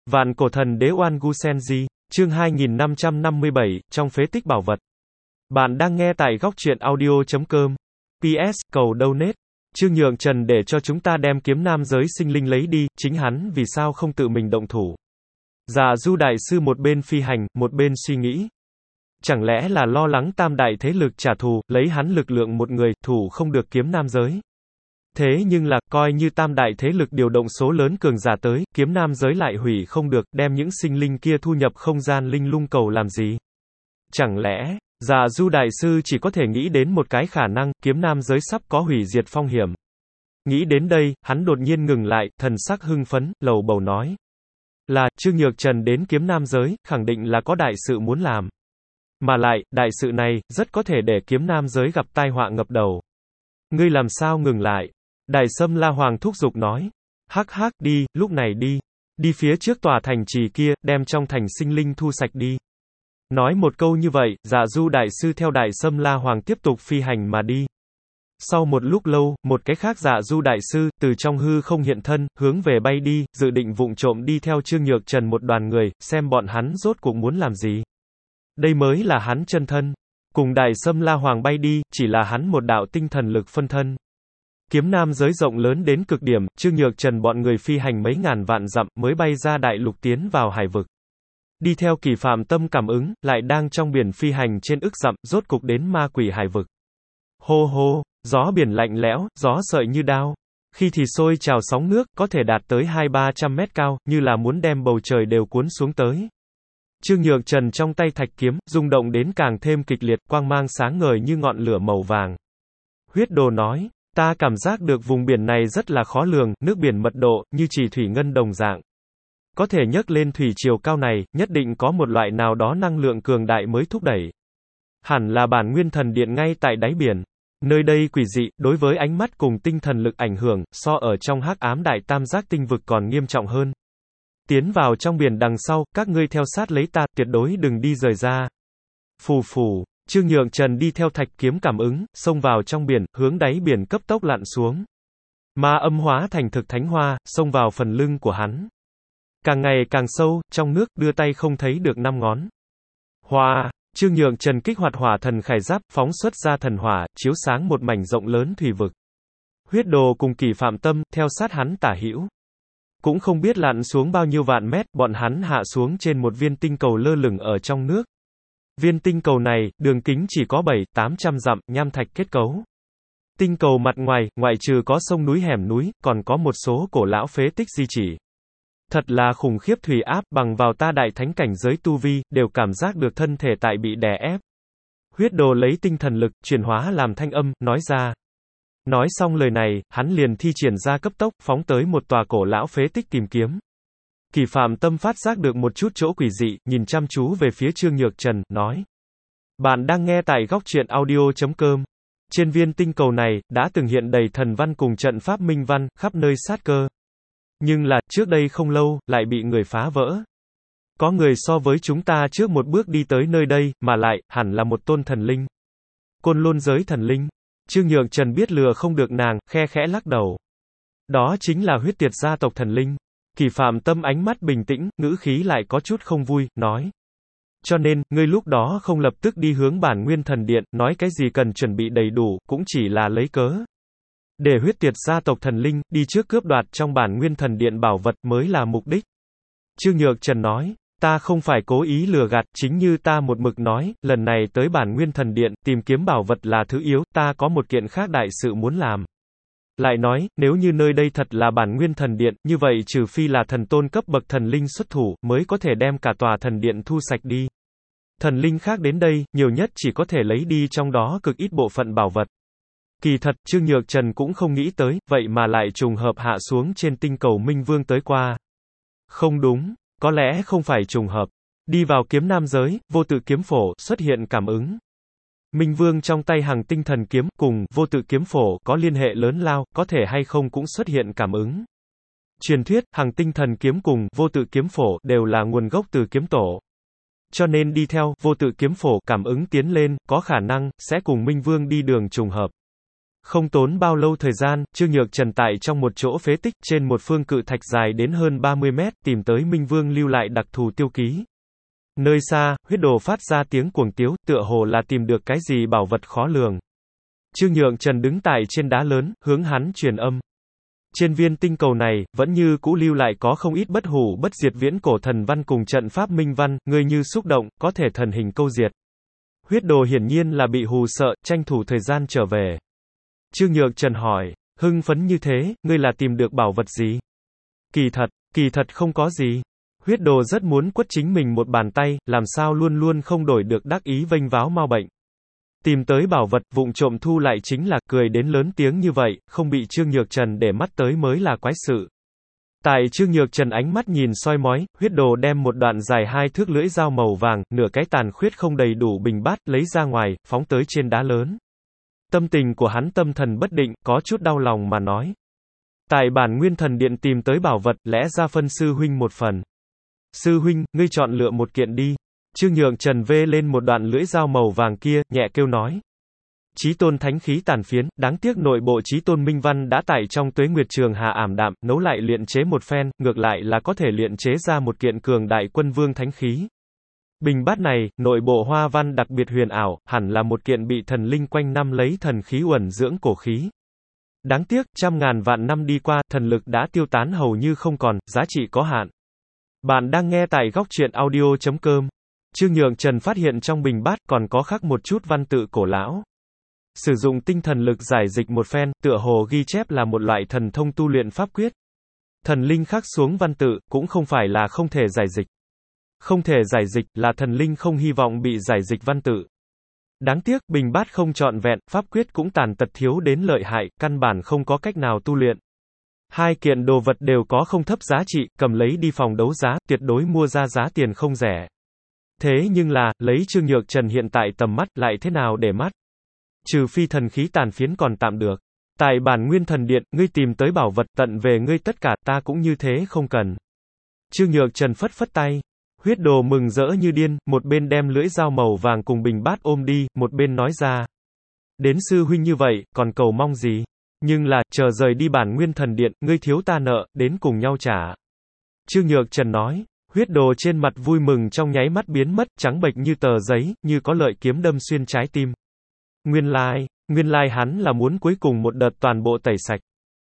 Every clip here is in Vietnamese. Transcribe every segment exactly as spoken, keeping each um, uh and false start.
Vạn cổ thần đế Oan Gu Senji, chương hai nghìn năm trăm năm mươi bảy, trong phế tích bảo vật. Bạn đang nghe tại góc truyện audio chấm com. pê ét, cầu donate. Trương Nhượng Trần để cho chúng ta đem kiếm nam giới sinh linh lấy đi, chính hắn vì sao không tự mình động thủ. Dạ Du đại sư một bên phi hành, một bên suy nghĩ. Chẳng lẽ là lo lắng tam đại thế lực trả thù, lấy hắn lực lượng một người, thủ không được kiếm nam giới. Thế nhưng là, coi như tam đại thế lực điều động số lớn cường giả tới, kiếm nam giới lại hủy không được, đem những sinh linh kia thu nhập không gian linh lung cầu làm gì? Chẳng lẽ, Dạ Du đại sư chỉ có thể nghĩ đến một cái khả năng, kiếm nam giới sắp có hủy diệt phong hiểm. Nghĩ đến đây, hắn đột nhiên ngừng lại, thần sắc hưng phấn, lầu bầu nói. Là, Trương Nhược Trần đến kiếm nam giới, khẳng định là có đại sự muốn làm. Mà lại, đại sự này, rất có thể để kiếm nam giới gặp tai họa ngập đầu. Ngươi làm sao ngừng lại? Đại Sâm La Hoàng thúc giục nói. Hắc hắc, đi, lúc này đi. Đi phía trước tòa thành trì kia, đem trong thành sinh linh thu sạch đi. Nói một câu như vậy, Dạ Du đại sư theo Đại Sâm La Hoàng tiếp tục phi hành mà đi. Sau một lúc lâu, một cái khác Dạ Du đại sư, từ trong hư không hiện thân, hướng về bay đi, dự định vụng trộm đi theo Trương Nhược Trần một đoàn người, xem bọn hắn rốt cuộc muốn làm gì. Đây mới là hắn chân thân. Cùng Đại Sâm La Hoàng bay đi, chỉ là hắn một đạo tinh thần lực phân thân. Kiếm nam giới rộng lớn đến cực điểm, Trương Nhược Trần bọn người phi hành mấy ngàn vạn dặm, mới bay ra đại lục tiến vào hải vực. Đi theo Kỳ Phạm Tâm cảm ứng, lại đang trong biển phi hành trên ức dặm, rốt cục đến ma quỷ hải vực. Hô hô, gió biển lạnh lẽo, gió sợi như đao. Khi thì sôi trào sóng nước, có thể đạt tới hai ba trăm mét cao, như là muốn đem bầu trời đều cuốn xuống tới. Trương Nhược Trần trong tay thạch kiếm, rung động đến càng thêm kịch liệt, quang mang sáng ngời như ngọn lửa màu vàng. Huyết Đồ nói, ta cảm giác được vùng biển này rất là khó lường, nước biển mật độ, như chỉ thủy ngân đồng dạng. Có thể nhấc lên thủy triều cao này, nhất định có một loại nào đó năng lượng cường đại mới thúc đẩy. Hẳn là bản nguyên thần điện ngay tại đáy biển. Nơi đây quỷ dị, đối với ánh mắt cùng tinh thần lực ảnh hưởng, so ở trong hắc ám đại tam giác tinh vực còn nghiêm trọng hơn. Tiến vào trong biển đằng sau, các ngươi theo sát lấy ta, tuyệt đối đừng đi rời ra. Phù phù, Trương Nhượng Trần đi theo thạch kiếm cảm ứng, xông vào trong biển, hướng đáy biển cấp tốc lặn xuống. Ma âm hóa thành thực thánh hoa, xông vào phần lưng của hắn. Càng ngày càng sâu, trong nước, đưa tay không thấy được năm ngón. Hoa, Trương Nhượng Trần kích hoạt hỏa thần khải giáp, phóng xuất ra thần hỏa, chiếu sáng một mảnh rộng lớn thủy vực. Huyết Đồ cùng Kỳ Phạm Tâm, theo sát hắn tả hữu. Cũng không biết lặn xuống bao nhiêu vạn mét, bọn hắn hạ xuống trên một viên tinh cầu lơ lửng ở trong nước. Viên tinh cầu này, đường kính chỉ có bảy tám trăm dặm, nham thạch kết cấu. Tinh cầu mặt ngoài, ngoại trừ có sông núi hẻm núi, còn có một số cổ lão phế tích di chỉ. Thật là khủng khiếp thủy áp, bằng vào ta đại thánh cảnh giới tu vi, đều cảm giác được thân thể tại bị đè ép. Huyết Đồ lấy tinh thần lực, chuyển hóa làm thanh âm, nói ra. Nói xong lời này, hắn liền thi triển ra cấp tốc, phóng tới một tòa cổ lão phế tích tìm kiếm. Kỳ Phạm Tâm phát giác được một chút chỗ quỷ dị, nhìn chăm chú về phía Trương Nhược Trần, nói. Bạn đang nghe tại góc truyện audio chấm com. Trên viên tinh cầu này, đã từng hiện đầy thần văn cùng trận pháp minh văn, khắp nơi sát cơ. Nhưng là, trước đây không lâu, lại bị người phá vỡ. Có người so với chúng ta trước một bước đi tới nơi đây, mà lại, hẳn là một tôn thần linh. Côn Lôn giới thần linh. Trương Nhượng Trần biết lừa không được nàng, khe khẽ lắc đầu. Đó chính là huyết tiệt gia tộc thần linh. Kỳ Phạm Tâm ánh mắt bình tĩnh, ngữ khí lại có chút không vui, nói. Cho nên, ngươi lúc đó không lập tức đi hướng bản nguyên thần điện, nói cái gì cần chuẩn bị đầy đủ, cũng chỉ là lấy cớ. Để huyết tiệt gia tộc thần linh, đi trước cướp đoạt trong bản nguyên thần điện bảo vật mới là mục đích. Trương Nhược Trần nói, ta không phải cố ý lừa gạt, chính như ta một mực nói, lần này tới bản nguyên thần điện, tìm kiếm bảo vật là thứ yếu, ta có một kiện khác đại sự muốn làm. Lại nói, nếu như nơi đây thật là bản nguyên thần điện, như vậy trừ phi là thần tôn cấp bậc thần linh xuất thủ, mới có thể đem cả tòa thần điện thu sạch đi. Thần linh khác đến đây, nhiều nhất chỉ có thể lấy đi trong đó cực ít bộ phận bảo vật. Kỳ thật, Trương Nhược Trần cũng không nghĩ tới, vậy mà lại trùng hợp hạ xuống trên tinh cầu Minh Vương tới qua. Không đúng, có lẽ không phải trùng hợp. Đi vào kiếm nam giới, vô tự kiếm phổ, xuất hiện cảm ứng. Minh Vương trong tay hàng tinh thần kiếm, cùng, vô tự kiếm phổ, có liên hệ lớn lao, có thể hay không cũng xuất hiện cảm ứng. Truyền thuyết, hàng tinh thần kiếm cùng, vô tự kiếm phổ, đều là nguồn gốc từ kiếm tổ. Cho nên đi theo, vô tự kiếm phổ, cảm ứng tiến lên, có khả năng, sẽ cùng Minh Vương đi đường trùng hợp. Không tốn bao lâu thời gian, Trương Nhược Trần tại trong một chỗ phế tích trên một phương cự thạch dài đến hơn ba mươi mét, tìm tới Minh Vương lưu lại đặc thù tiêu ký. Nơi xa, huyết đồ phát ra tiếng cuồng tiếu, tựa hồ là tìm được cái gì bảo vật khó lường. Trương Nhược Trần đứng tại trên đá lớn, hướng hắn truyền âm. Trên viên tinh cầu này, vẫn như cũ lưu lại có không ít bất hủ bất diệt viễn cổ thần văn cùng trận pháp minh văn, ngươi như xúc động, có thể thần hình câu diệt. Huyết đồ hiển nhiên là bị hù sợ, tranh thủ thời gian trở về. Trương Nhược Trần hỏi, hưng phấn như thế, ngươi là tìm được bảo vật gì? Kỳ thật, kỳ thật không có gì. Huyết đồ rất muốn quất chính mình một bàn tay, làm sao luôn luôn không đổi được đắc ý vênh váo mau bệnh. Tìm tới bảo vật, vụng trộm thu lại chính là, cười đến lớn tiếng như vậy, không bị Trương Nhược Trần để mắt tới mới là quái sự. Tại Trương Nhược Trần ánh mắt nhìn soi mói, huyết đồ đem một đoạn dài hai thước lưỡi dao màu vàng, nửa cái tàn khuyết không đầy đủ bình bát, lấy ra ngoài, phóng tới trên đá lớn. Tâm tình của hắn tâm thần bất định, có chút đau lòng mà nói. Tại bản nguyên thần điện tìm tới bảo vật, lẽ ra phân sư huynh một phần. Sư huynh, ngươi chọn lựa một kiện đi. Trương Nhược Trần vê lên một đoạn lưỡi dao màu vàng kia, nhẹ kêu nói. Chí tôn thánh khí tàn phiến, đáng tiếc nội bộ chí tôn minh văn đã tại trong tuế nguyệt trường hà ảm đạm, nấu lại luyện chế một phen, ngược lại là có thể luyện chế ra một kiện cường đại quân vương thánh khí. Bình bát này, nội bộ hoa văn đặc biệt huyền ảo, hẳn là một kiện bị thần linh quanh năm lấy thần khí uẩn dưỡng cổ khí. Đáng tiếc, trăm ngàn vạn năm đi qua, thần lực đã tiêu tán hầu như không còn, giá trị có hạn. Bạn đang nghe tại góc truyện audio chấm com. Trương Nhược Trần phát hiện trong bình bát còn có khắc một chút văn tự cổ lão. Sử dụng tinh thần lực giải dịch một phen, tựa hồ ghi chép là một loại thần thông tu luyện pháp quyết. Thần linh khắc xuống văn tự, cũng không phải là không thể giải dịch. Không thể giải dịch, là thần linh không hy vọng bị giải dịch văn tự. Đáng tiếc, bình bát không trọn vẹn, pháp quyết cũng tàn tật thiếu đến lợi hại, căn bản không có cách nào tu luyện. Hai kiện đồ vật đều có không thấp giá trị, cầm lấy đi phòng đấu giá, tuyệt đối mua ra giá tiền không rẻ. Thế nhưng là, lấy Trương Nhược Trần hiện tại tầm mắt, lại thế nào để mắt? Trừ phi thần khí tàn phiến còn tạm được. Tại bản nguyên thần điện, ngươi tìm tới bảo vật, tận về ngươi tất cả, ta cũng như thế không cần. Trương Nhược Trần phất phất tay. Huyết đồ mừng rỡ như điên, một bên đem lưỡi dao màu vàng cùng bình bát ôm đi, một bên nói ra. Đến sư huynh như vậy, còn cầu mong gì? Nhưng là, chờ rời đi bản nguyên thần điện, ngươi thiếu ta nợ, đến cùng nhau trả. Trương Nhược Trần nói. Huyết đồ trên mặt vui mừng trong nháy mắt biến mất, trắng bệch như tờ giấy, như có lợi kiếm đâm xuyên trái tim. Nguyên lai, nguyên lai hắn là muốn cuối cùng một đợt toàn bộ tẩy sạch.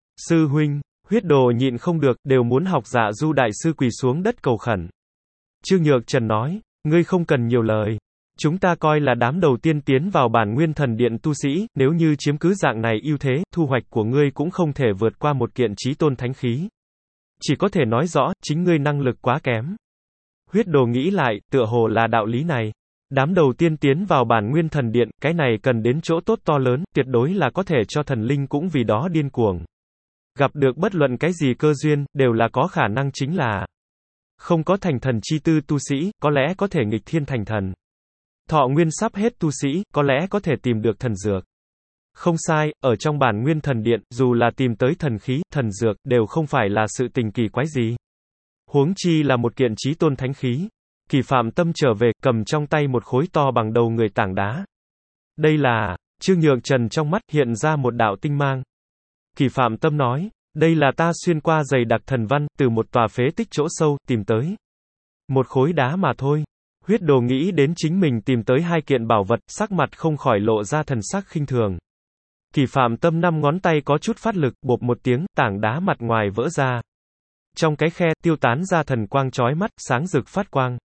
Sư huynh, huyết đồ nhịn không được, đều muốn học Dạ Du đại sư quỳ xuống đất cầu khẩn. Trương Nhược Trần nói, ngươi không cần nhiều lời. Chúng ta coi là đám đầu tiên tiến vào bản nguyên thần điện tu sĩ, nếu như chiếm cứ dạng này ưu thế, thu hoạch của ngươi cũng không thể vượt qua một kiện chí tôn thánh khí. Chỉ có thể nói rõ, chính ngươi năng lực quá kém. Huyết đồ nghĩ lại, tựa hồ là đạo lý này. Đám đầu tiên tiến vào bản nguyên thần điện, cái này cần đến chỗ tốt to lớn, tuyệt đối là có thể cho thần linh cũng vì đó điên cuồng. Gặp được bất luận cái gì cơ duyên, đều là có khả năng chính là không có thành thần chi tư tu sĩ, có lẽ có thể nghịch thiên thành thần. Thọ nguyên sắp hết tu sĩ, có lẽ có thể tìm được thần dược. Không sai, ở trong bản nguyên thần điện, dù là tìm tới thần khí, thần dược, đều không phải là sự tình kỳ quái gì. Huống chi là một kiện chí tôn thánh khí. Kỳ Phạm Tâm trở về, cầm trong tay một khối to bằng đầu người tảng đá. Đây là, Trương Nhược Trần trong mắt hiện ra một đạo tinh mang. Kỳ Phạm Tâm nói, đây là ta xuyên qua dày đặc thần văn, từ một tòa phế tích chỗ sâu, tìm tới. Một khối đá mà thôi. Huyết đồ nghĩ đến chính mình tìm tới hai kiện bảo vật, sắc mặt không khỏi lộ ra thần sắc khinh thường. Kỳ Phạm Tâm năm ngón tay có chút phát lực, bộp một tiếng, tảng đá mặt ngoài vỡ ra. Trong cái khe, tiêu tán ra thần quang chói mắt, sáng rực phát quang.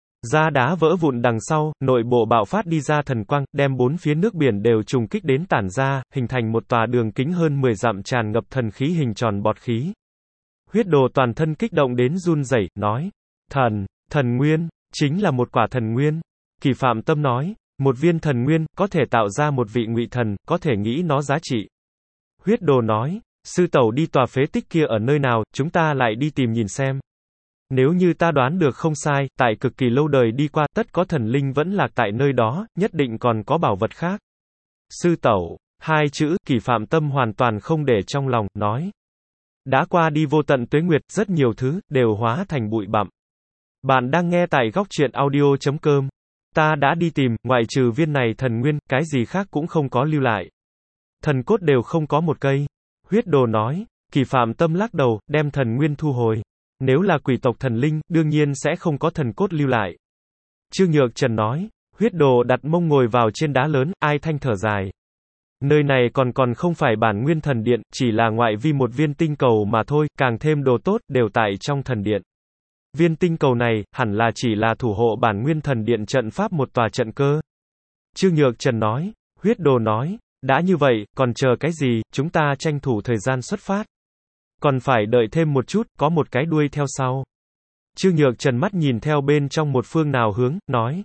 Da đá vỡ vụn đằng sau, nội bộ bạo phát đi ra thần quang, đem bốn phía nước biển đều trùng kích đến tản ra, hình thành một tòa đường kính hơn mười dặm tràn ngập thần khí hình tròn bọt khí. Huyết đồ toàn thân kích động đến run rẩy, nói, thần, thần nguyên, chính là một quả thần nguyên. Kỳ Phạm Tâm nói, một viên thần nguyên, có thể tạo ra một vị ngụy thần, có thể nghĩ nó giá trị. Huyết đồ nói, sư tẩu đi tòa phế tích kia ở nơi nào, chúng ta lại đi tìm nhìn xem. Nếu như ta đoán được không sai, tại cực kỳ lâu đời đi qua, tất có thần linh vẫn lạc tại nơi đó, nhất định còn có bảo vật khác. Sư tẩu, hai chữ, Kỳ Phạm Tâm hoàn toàn không để trong lòng, nói. Đã qua đi vô tận tuế nguyệt, rất nhiều thứ, đều hóa thành bụi bặm. Bạn đang nghe tại góc truyện audio chấm com. Ta đã đi tìm, ngoại trừ viên này thần nguyên, cái gì khác cũng không có lưu lại. Thần cốt đều không có một cây. Huyết đồ nói. Kỳ Phạm Tâm lắc đầu, đem thần nguyên thu hồi. Nếu là quỷ tộc thần linh, đương nhiên sẽ không có thần cốt lưu lại. Trương Nhược Trần nói. Huyết đồ đặt mông ngồi vào trên đá lớn, ai thanh thở dài. Nơi này còn còn không phải bản nguyên thần điện, chỉ là ngoại vi một viên tinh cầu mà thôi, càng thêm đồ tốt, đều tại trong thần điện. Viên tinh cầu này, hẳn là chỉ là thủ hộ bản nguyên thần điện trận pháp một tòa trận cơ. Trương Nhược Trần nói. Huyết đồ nói. Đã như vậy, còn chờ cái gì, chúng ta tranh thủ thời gian xuất phát. Còn phải đợi thêm một chút, có một cái đuôi theo sau. Trương Nhược Trần mắt nhìn theo bên trong một phương nào hướng, nói.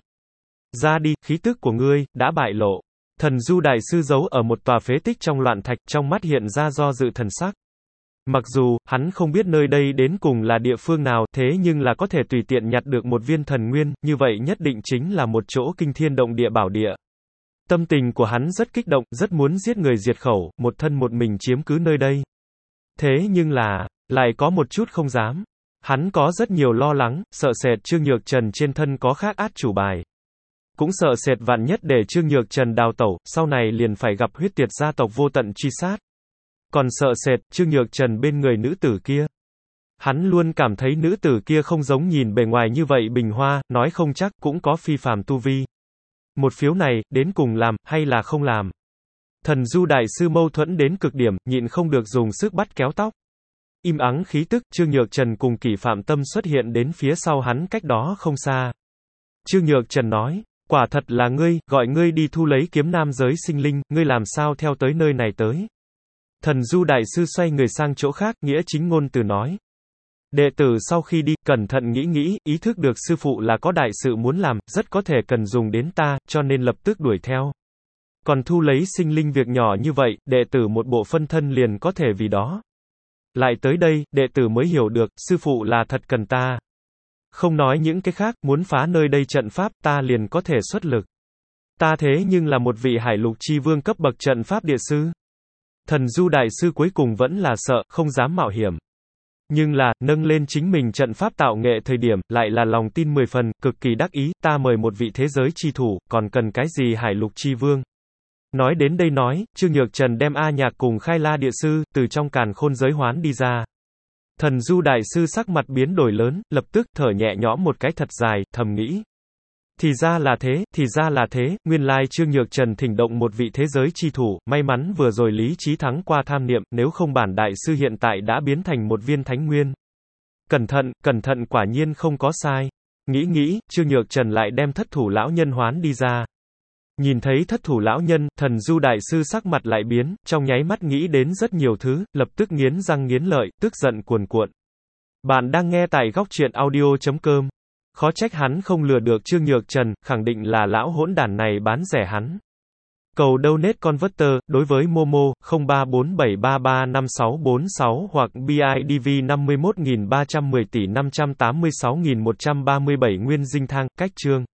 Ra đi, khí tức của ngươi, đã bại lộ. Thần Du Đại Sư giấu ở một tòa phế tích trong loạn thạch, trong mắt hiện ra do dự thần sắc. Mặc dù, hắn không biết nơi đây đến cùng là địa phương nào, thế nhưng là có thể tùy tiện nhặt được một viên thần nguyên, như vậy nhất định chính là một chỗ kinh thiên động địa bảo địa. Tâm tình của hắn rất kích động, rất muốn giết người diệt khẩu, một thân một mình chiếm cứ nơi đây. Thế nhưng là, lại có một chút không dám. Hắn có rất nhiều lo lắng, sợ sệt Trương Nhược Trần trên thân có khác át chủ bài. Cũng sợ sệt vạn nhất để Trương Nhược Trần đào tẩu, sau này liền phải gặp huyết tiệt gia tộc vô tận truy sát. Còn sợ sệt Trương Nhược Trần bên người nữ tử kia. Hắn luôn cảm thấy nữ tử kia không giống nhìn bề ngoài như vậy bình hoa, nói không chắc cũng có phi phàm tu vi. Một phiếu này, đến cùng làm, hay là không làm? Thần Du Đại Sư mâu thuẫn đến cực điểm, nhịn không được dùng sức bắt kéo tóc. Im ắng khí tức, Trương Nhược Trần cùng Kỷ Phạm Tâm xuất hiện đến phía sau hắn cách đó không xa. Trương Nhược Trần nói, quả thật là ngươi, gọi ngươi đi thu lấy kiếm nam giới sinh linh, ngươi làm sao theo tới nơi này tới. Thần Du Đại Sư xoay người sang chỗ khác, nghĩa chính ngôn từ nói. Đệ tử sau khi đi, cẩn thận nghĩ nghĩ, ý thức được sư phụ là có đại sự muốn làm, rất có thể cần dùng đến ta, cho nên lập tức đuổi theo. Còn thu lấy sinh linh việc nhỏ như vậy, đệ tử một bộ phân thân liền có thể vì đó. Lại tới đây, đệ tử mới hiểu được, sư phụ là thật cần ta. Không nói những cái khác, muốn phá nơi đây trận pháp, ta liền có thể xuất lực. Ta thế nhưng là một vị hải lục chi vương cấp bậc trận pháp địa sư. Thần Du Đại Sư cuối cùng vẫn là sợ, không dám mạo hiểm. Nhưng là, nâng lên chính mình trận pháp tạo nghệ thời điểm, lại là lòng tin mười phần, cực kỳ đắc ý, ta mời một vị thế giới chi thủ, còn cần cái gì hải lục chi vương. Nói đến đây nói, Trương Nhược Trần đem A Nhạc cùng Khai La Địa Sư, từ trong càn khôn giới hoán đi ra. Thần Du Đại Sư sắc mặt biến đổi lớn, lập tức thở nhẹ nhõm một cái thật dài, thầm nghĩ. Thì ra là thế, thì ra là thế, nguyên lai Trương Nhược Trần thỉnh động một vị thế giới chi thủ, may mắn vừa rồi lý trí thắng qua tham niệm, nếu không bản đại sư hiện tại đã biến thành một viên thánh nguyên. Cẩn thận, cẩn thận quả nhiên không có sai. Nghĩ nghĩ, Trương Nhược Trần lại đem thất thủ lão nhân hoán đi ra. Nhìn thấy thất thủ lão nhân, thần Du Đại Sư sắc mặt lại biến, trong nháy mắt nghĩ đến rất nhiều thứ, lập tức nghiến răng nghiến lợi, tức giận cuồn cuộn. Bạn đang nghe tại góc truyện audio chấm com. Khó trách hắn không lừa được Trương Nhược Trần, khẳng định là lão hỗn đản này bán rẻ hắn. Cầu donate converter, đối với Momo, không ba bốn bảy ba ba năm sáu bốn sáu hoặc bê i đê vê năm mươi mốt nghìn ba trăm mười tỷ năm trăm tám mươi sáu nghìn một trăm ba mươi bảy nguyên dinh thang, cách chương.